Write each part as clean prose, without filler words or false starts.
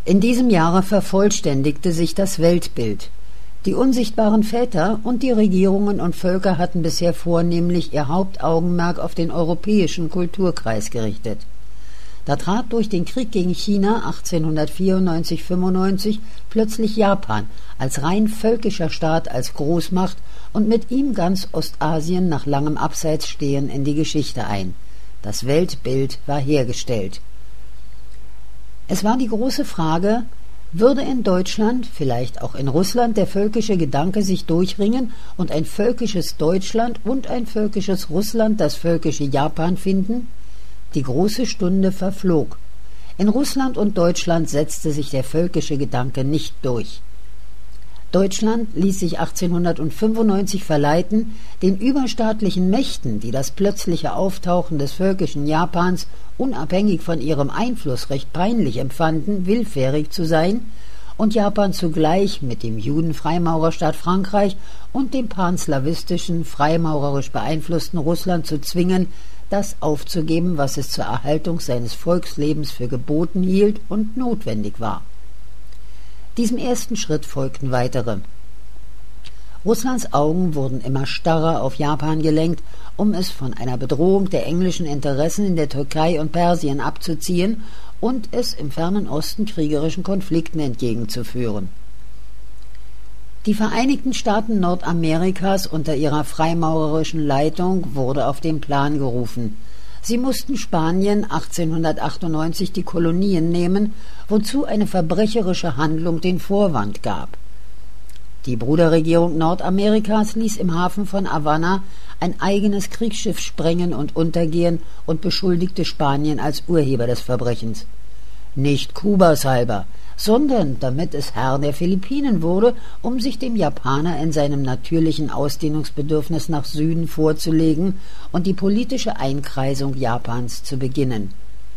In diesem Jahre vervollständigte sich das Weltbild. Die unsichtbaren Väter und die Regierungen und Völker hatten bisher vornehmlich ihr Hauptaugenmerk auf den europäischen Kulturkreis gerichtet. Da trat durch den Krieg gegen China 1894/95 plötzlich Japan als rein völkischer Staat als Großmacht und mit ihm ganz Ostasien nach langem Abseitsstehen in die Geschichte ein. Das Weltbild war hergestellt. Es war die große Frage, würde in Deutschland, vielleicht auch in Russland, der völkische Gedanke sich durchringen und ein völkisches Deutschland und ein völkisches Russland das völkische Japan finden? Die große Stunde verflog. In Russland und Deutschland setzte sich der völkische Gedanke nicht durch. Deutschland ließ sich 1895 verleiten, den überstaatlichen Mächten, die das plötzliche Auftauchen des völkischen Japans unabhängig von ihrem Einfluss recht peinlich empfanden, willfährig zu sein und Japan zugleich mit dem Judenfreimaurerstaat Frankreich und dem panslawistischen, freimaurerisch beeinflussten Russland zu zwingen, das aufzugeben, was es zur Erhaltung seines Volkslebens für geboten hielt und notwendig war. Diesem ersten Schritt folgten weitere. Russlands Augen wurden immer starrer auf Japan gelenkt, um es von einer Bedrohung der englischen Interessen in der Türkei und Persien abzuziehen und es im fernen Osten kriegerischen Konflikten entgegenzuführen. Die Vereinigten Staaten Nordamerikas unter ihrer freimaurerischen Leitung wurde auf den Plan gerufen. Sie mussten Spanien 1898 die Kolonien nehmen, wozu eine verbrecherische Handlung den Vorwand gab. Die Bruderregierung Nordamerikas ließ im Hafen von Havanna ein eigenes Kriegsschiff sprengen und untergehen und beschuldigte Spanien als Urheber des Verbrechens. Nicht Kubas halber, sondern damit es Herr der Philippinen wurde, um sich dem Japaner in seinem natürlichen Ausdehnungsbedürfnis nach Süden vorzulegen und die politische Einkreisung Japans zu beginnen.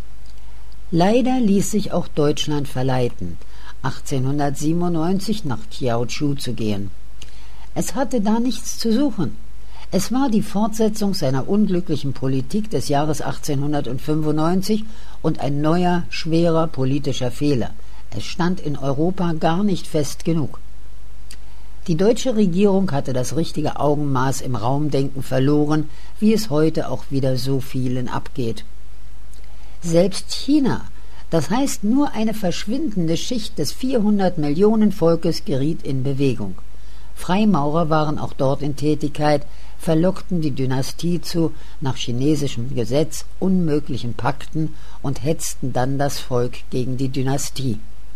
Leider ließ sich auch Deutschland verleiten, 1897 nach Kiautschou zu gehen. Es hatte da nichts zu suchen. Es war die Fortsetzung seiner unglücklichen Politik des Jahres 1895 und ein neuer, schwerer politischer Fehler. Es stand in Europa gar nicht fest genug. Die deutsche Regierung hatte das richtige Augenmaß im Raumdenken verloren, wie es heute auch wieder so vielen abgeht. Selbst China, das heißt nur eine verschwindende Schicht des 400 Millionen Volkes, geriet in Bewegung. Freimaurer waren auch dort in Tätigkeit, verlockten die Dynastie zu nach chinesischem Gesetz unmöglichen Pakten und hetzten dann das Volk gegen die Dynastie.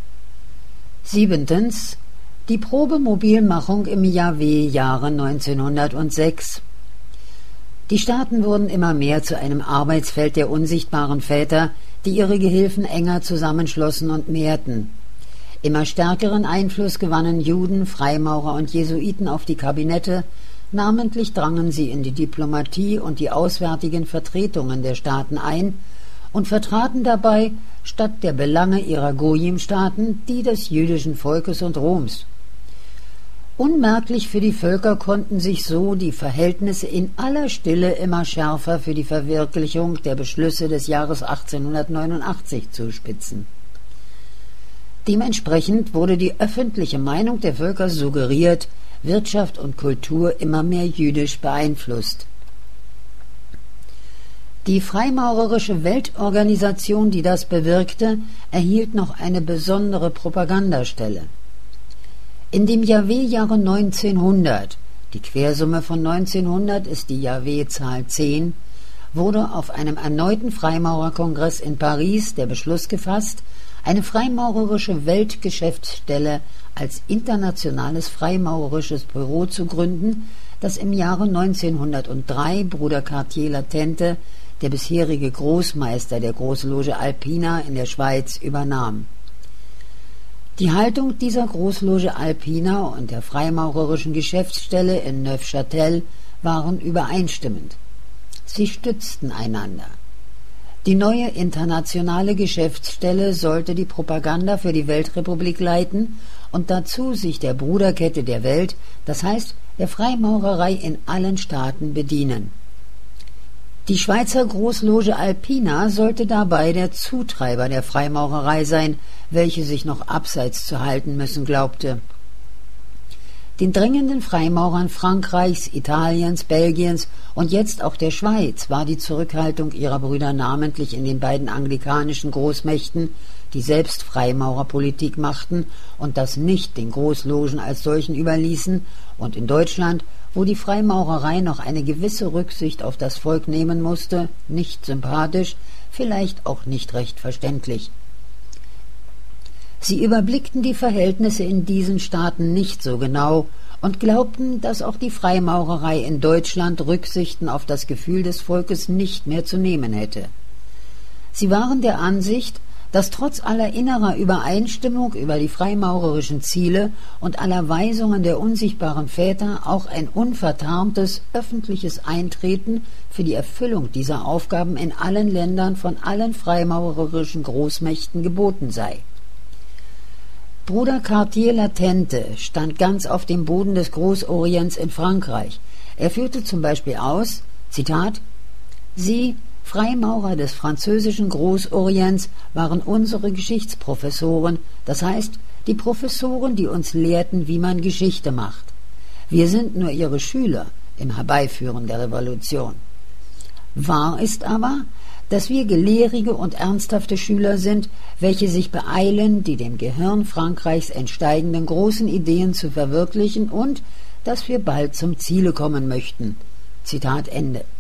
7. Die Probemobilmachung im Jahwe-Jahre 1906. Die Staaten wurden immer mehr zu einem Arbeitsfeld der unsichtbaren Väter, die ihre Gehilfen enger zusammenschlossen und mehrten. Immer stärkeren Einfluss gewannen Juden, Freimaurer und Jesuiten auf die Kabinette, namentlich drangen sie in die Diplomatie und die auswärtigen Vertretungen der Staaten ein und vertraten dabei, statt der Belange ihrer Gojim-Staaten, die des jüdischen Volkes und Roms. Unmerklich für die Völker konnten sich so die Verhältnisse in aller Stille immer schärfer für die Verwirklichung der Beschlüsse des Jahres 1889 zuspitzen. Dementsprechend wurde die öffentliche Meinung der Völker suggeriert, Wirtschaft und Kultur immer mehr jüdisch beeinflusst. Die freimaurerische Weltorganisation, die das bewirkte, erhielt noch eine besondere Propagandastelle. In dem Jahwe-Jahre 1900, die Quersumme von 1900 ist die Jahwe-Zahl 10, wurde auf einem erneuten Freimaurerkongress in Paris der Beschluss gefasst, eine freimaurerische Weltgeschäftsstelle als internationales freimaurerisches Büro zu gründen, das im Jahre 1903 Bruder Cartier-Latente, der bisherige Großmeister der Großloge Alpina in der Schweiz, übernahm. Die Haltung dieser Großloge Alpina und der freimaurerischen Geschäftsstelle in Neufchâtel waren übereinstimmend. Sie stützten einander. Die neue internationale Geschäftsstelle sollte die Propaganda für die Weltrepublik leiten und dazu sich der Bruderkette der Welt, das heißt der Freimaurerei in allen Staaten, bedienen. Die Schweizer Großloge Alpina sollte dabei der Zutreiber der Freimaurerei sein, welche sich noch abseits zu halten müssen glaubte. Den drängenden Freimaurern Frankreichs, Italiens, Belgiens und jetzt auch der Schweiz war die Zurückhaltung ihrer Brüder namentlich in den beiden anglikanischen Großmächten, die selbst Freimaurerpolitik machten und das nicht den Großlogen als solchen überließen, und in Deutschland, wo die Freimaurerei noch eine gewisse Rücksicht auf das Volk nehmen musste, nicht sympathisch, vielleicht auch nicht recht verständlich. Sie überblickten die Verhältnisse in diesen Staaten nicht so genau und glaubten, dass auch die Freimaurerei in Deutschland Rücksichten auf das Gefühl des Volkes nicht mehr zu nehmen hätte. Sie waren der Ansicht, dass trotz aller innerer Übereinstimmung über die freimaurerischen Ziele und aller Weisungen der unsichtbaren Väter auch ein unvertarntes öffentliches Eintreten für die Erfüllung dieser Aufgaben in allen Ländern von allen freimaurerischen Großmächten geboten sei. Bruder Cartier-Latente stand ganz auf dem Boden des Großorients in Frankreich. Er führte zum Beispiel aus, Zitat, »Sie, Freimaurer des französischen Großorients, waren unsere Geschichtsprofessoren, das heißt, die Professoren, die uns lehrten, wie man Geschichte macht. Wir sind nur ihre Schüler im Herbeiführen der Revolution. Wahr ist aber, dass wir gelehrige und ernsthafte Schüler sind, welche sich beeilen, die dem Gehirn Frankreichs entsteigenden großen Ideen zu verwirklichen und dass wir bald zum Ziele kommen möchten.« Zitat Ende.